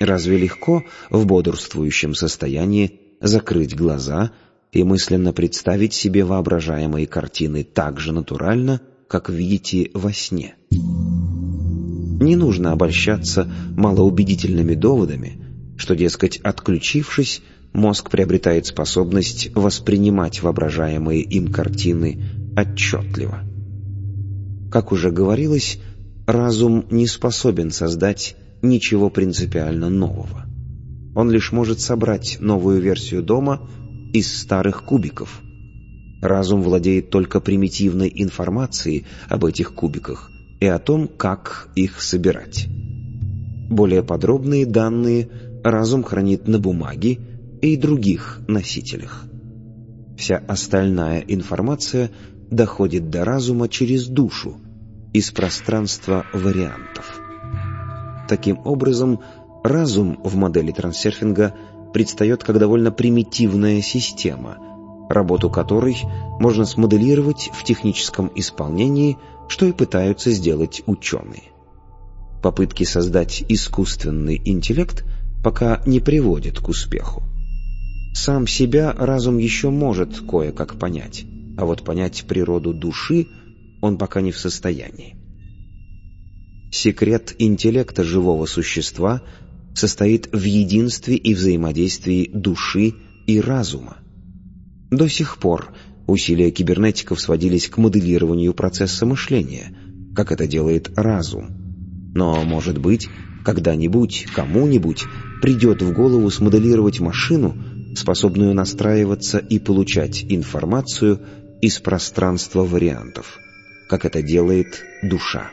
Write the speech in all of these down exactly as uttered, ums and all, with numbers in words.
Разве легко в бодрствующем состоянии закрыть глаза и мысленно представить себе воображаемые картины так же натурально, как видите во сне? Не нужно обольщаться малоубедительными доводами, что, дескать, отключившись, мозг приобретает способность воспринимать воображаемые им картины отчетливо. Как уже говорилось, разум не способен создать ничего принципиально нового. Он лишь может собрать новую версию дома из старых кубиков. Разум владеет только примитивной информацией об этих кубиках и о том, как их собирать. Более подробные данные разум хранит на бумаге и других носителях. Вся остальная информация доходит до разума через душу, из пространства вариантов. Таким образом, разум в модели трансерфинга предстает как довольно примитивная система, работу которой можно смоделировать в техническом исполнении, что и пытаются сделать ученые. Попытки создать искусственный интеллект пока не приводят к успеху. Сам себя разум еще может кое-как понять, а вот понять природу души он пока не в состоянии. Секрет интеллекта живого существа состоит в единстве и взаимодействии души и разума. До сих пор усилия кибернетиков сводились к моделированию процесса мышления, как это делает разум. Но, может быть, когда-нибудь, кому-нибудь придет в голову смоделировать машину, способную настраиваться и получать информацию из пространства вариантов, как это делает душа.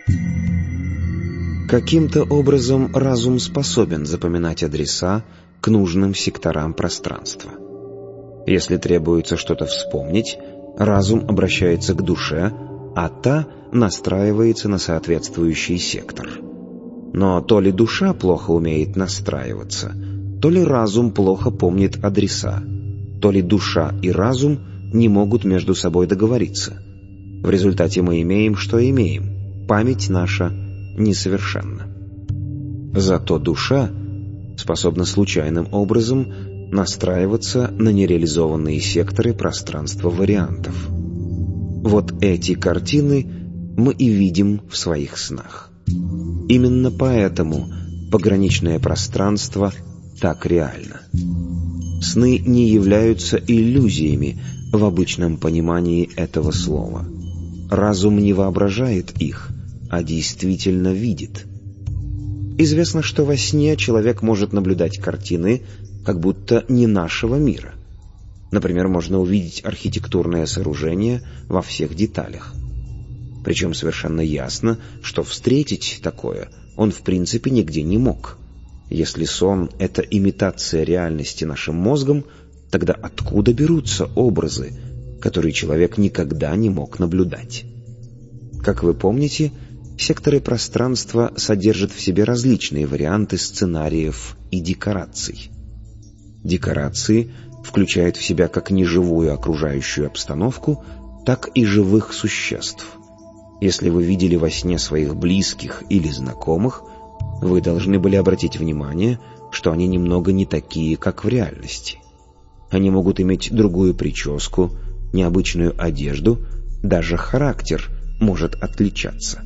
Каким-то образом разум способен запоминать адреса к нужным секторам пространства. Если требуется что-то вспомнить, разум обращается к душе, а та настраивается на соответствующий сектор. Но то ли душа плохо умеет настраиваться, то ли разум плохо помнит адреса, то ли душа и разум не могут между собой договориться. В результате мы имеем, что имеем. Память наша несовершенна. Зато душа способна случайным образом настраиваться на нереализованные секторы пространства вариантов. Вот эти картины мы и видим в своих снах. Именно поэтому пограничное пространство так реально. Сны не являются иллюзиями в обычном понимании этого слова. Разум не воображает их, а действительно видит. Известно, что во сне человек может наблюдать картины, как будто не нашего мира. Например, можно увидеть архитектурное сооружение во всех деталях. Причем совершенно ясно, что встретить такое он в принципе нигде не мог. Если сон — это имитация реальности нашим мозгом, тогда откуда берутся образы, которые человек никогда не мог наблюдать? Как вы помните, секторы пространства содержат в себе различные варианты сценариев и декораций. Декорации включают в себя как неживую окружающую обстановку, так и живых существ. Если вы видели во сне своих близких или знакомых, вы должны были обратить внимание, что они немного не такие, как в реальности. Они могут иметь другую прическу, необычную одежду, даже характер может отличаться.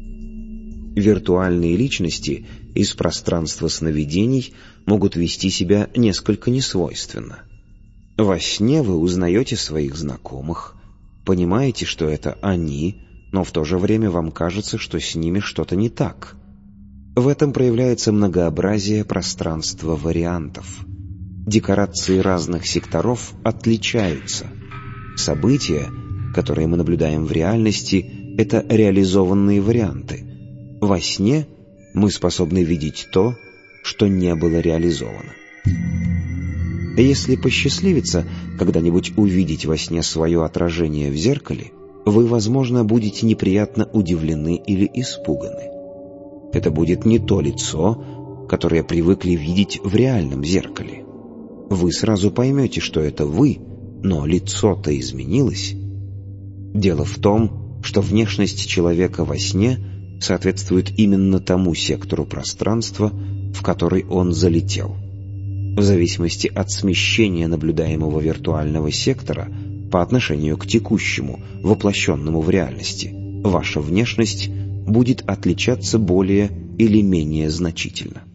Виртуальные личности из пространства сновидений могут вести себя несколько несвойственно. Во сне вы узнаете своих знакомых, понимаете, что это они, но в то же время вам кажется, что с ними что-то не так. В этом проявляется многообразие пространства вариантов. Декорации разных секторов отличаются. События, которые мы наблюдаем в реальности, это реализованные варианты. Во сне мы способны видеть то, что не было реализовано. Если посчастливится когда-нибудь увидеть во сне свое отражение в зеркале, вы, возможно, будете неприятно удивлены или испуганы. Это будет не то лицо, которое привыкли видеть в реальном зеркале. Вы сразу поймете, что это вы, но лицо-то изменилось. Дело в том, что внешность человека во сне соответствует именно тому сектору пространства, в который он залетел. В зависимости от смещения наблюдаемого виртуального сектора по отношению к текущему, воплощенному в реальности, ваша внешность будет отличаться более или менее значительно.